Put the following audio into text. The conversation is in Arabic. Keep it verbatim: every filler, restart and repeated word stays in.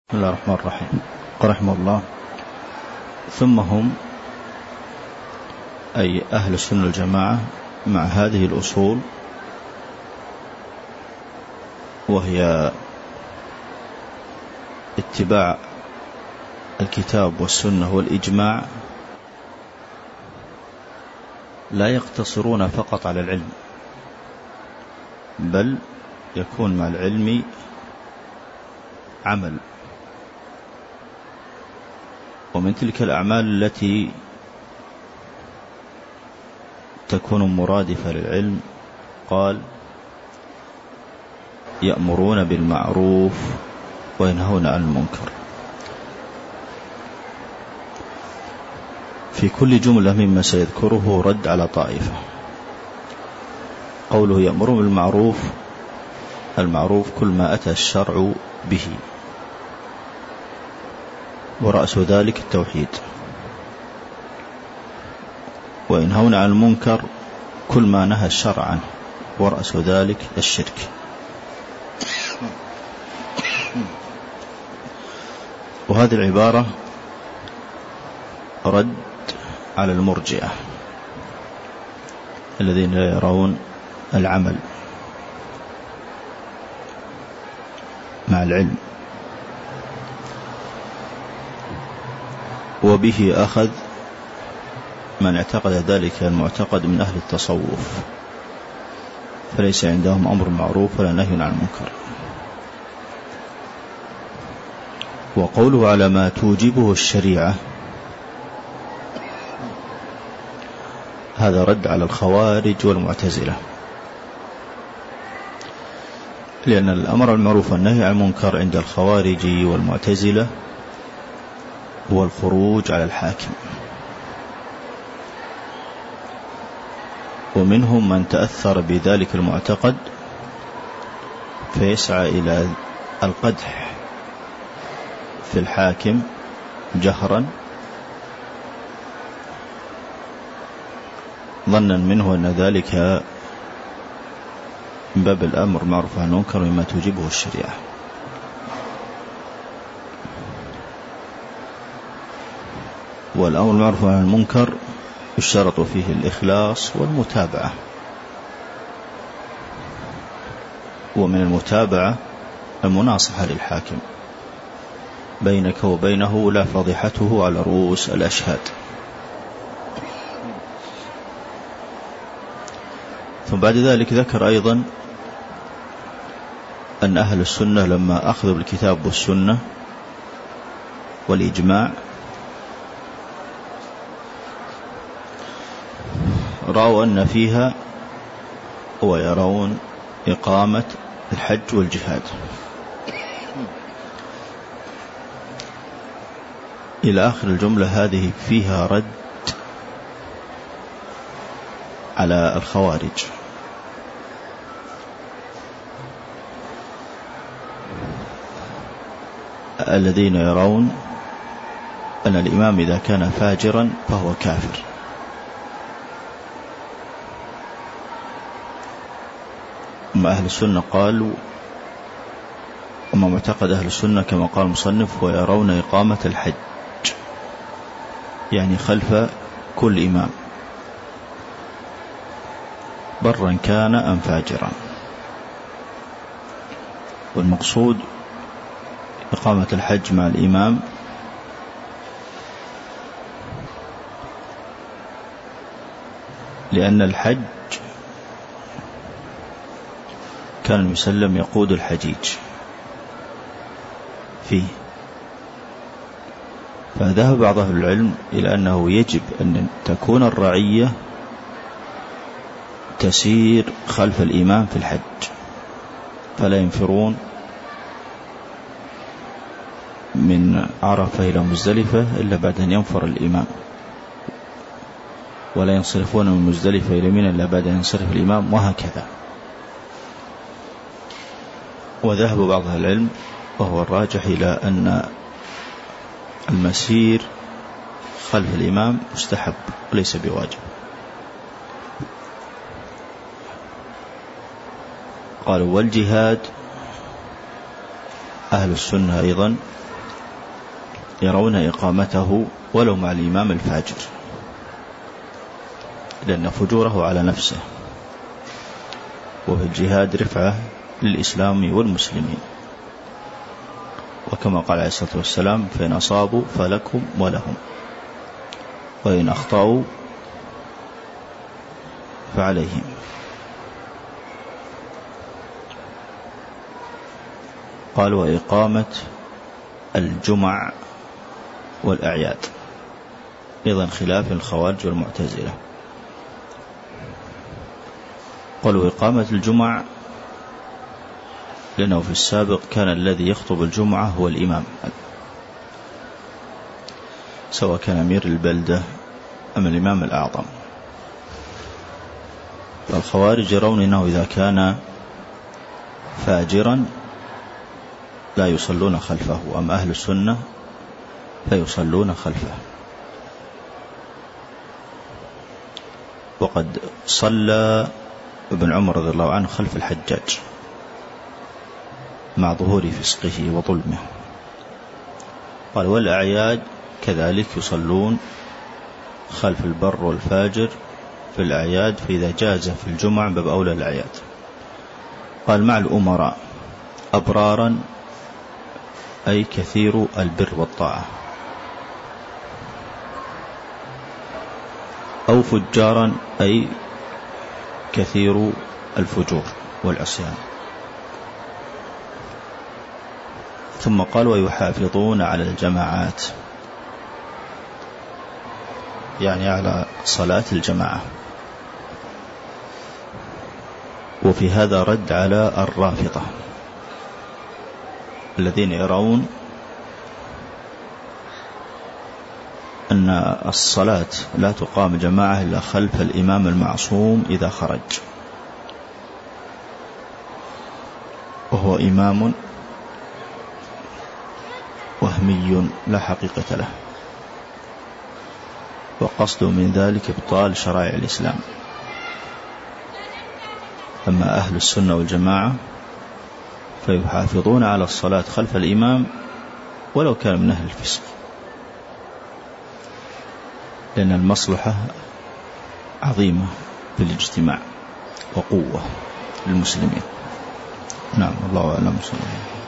بسم الله الرحمن الرحيم. رحمه الله. ثم هم أي أهل السنة والجماعة مع هذه الأصول، وهي اتباع الكتاب والسنة والإجماع، لا يقتصرون فقط على العلم، بل يكون مع العلم عمل. ومن تلك الأعمال التي تكون مرادفة للعلم قال: يأمرون بالمعروف وينهون عن المنكر. في كل جملة مما سيذكره رد على طائفة. قوله يأمرون بالمعروف، المعروف كل ما أتى الشرع به، ورأس ذلك التوحيد. وينهون عن المنكر كل ما نهى الشرع عنه، ورأس ذلك الشرك. وهذه العبارة رد على المرجئة الذين لا يرون العمل مع العلم، وبه أخذ من اعتقد ذلك المعتقد من أهل التصوف، فليس عندهم أمر معروف ولا نهي عن المنكر. وقوله على ما توجبه الشريعة، هذا رد على الخوارج والمعتزلة، لأن الأمر المعروف والنهي عن المنكر عند الخوارج والمعتزلة هو الخروج على الحاكم. ومنهم من تأثر بذلك المعتقد فيسعى إلى القدح في الحاكم جهرا، ظنا منه أن ذلك من باب الأمر معروف عن المنكر مما توجبه الشريعة. والأمر معروف عن المنكر يشترط فيه الإخلاص والمتابعة، ومن المتابعة المناصحة للحاكم، بينك وبينه لا فضيحته على رؤوس الأشهاد. ثم بعد ذلك ذكر أيضا أن أهل السنة لما أخذوا بالكتاب والسنة والإجماع رأوا أن فيها ويرون إقامة الحج والجهاد إلى آخر الجملة. هذه فيها رد على الخوارج، الذين يرون أن الإمام إذا كان فاجرا فهو كافر. أما أهل السنة قالوا، أما معتقد أهل السنة كما قال المصنف: ويرون إقامة الحج، يعني خلف كل إمام برا كان أم فاجرا. والمقصود إقامة الحج مع الإمام لأن الحج كان المسلم يقود الحجيج فيه. فذهب بعض أهل العلم إلى أنه يجب أن تكون الرعية تسير خلف الإمام في الحج، فلا ينفرون من عرفة إلى مزدلفة إلا بعد أن ينفر الإمام، ولا ينصرفون من مزدلفة إلى منى إلا بعد أن ينصرف الإمام، وهكذا. وذهب بعض أهل العلم وهو الراجح إلى أن المسير خلف الإمام مستحب وليس بواجب. قالوا: والجهاد أهل السنة أيضا يرون إقامته ولو مع الإمام الفاجر، لأن فجوره على نفسه، وفي الجهاد رفعة للإسلام والمسلمين، وكما قال عليه الصلاة والسلام: فإن أصابوا فلكم ولهم، وإن أخطأوا فعليهم. قال: وإقامة الجمع والأعياد، أيضا خلاف الخوارج والمعتزلة. قالوا إقامة الجمع لأنه في السابق كان الذي يخطب الجمعة هو الإمام، سواء كان أمير البلدة أم الإمام الأعظم. فالخوارج يرون أنه إذا كان فاجرا لا يصلون خلفه، أما أهل السنة فيصلون خلفه. وقد صلى ابن عمر رضي الله عنه خلف الحجاج مع ظهور فسقه وظلمه. قال: والأعياد كذلك يصلون خلف البر والفاجر في الأعياد، فإذا جاز في الجمعة باب أولى الأعياد. قال: مع الأمراء أبرارا أي كثير البر والطاعة، أو فجارا أي كثير الفجور والعصيان. ثم قال: ويحافظون على الجماعات، يعني على صلاة الجماعة. وفي هذا رد على الرافضة الذين يرون أن الصلاة لا تقام جماعة إلا خلف الإمام المعصوم إذا خرج، وهو إمام وهمي لا حقيقة له، وقصد من ذلك إبطال شرائع الإسلام. أما أهل السنة والجماعة فيحافظون على الصلاة خلف الإمام ولو كان من أهل الفسق، لأن المصلحة عظيمة في الاجتماع وقوة للمسلمين. نعم، الله أعلم.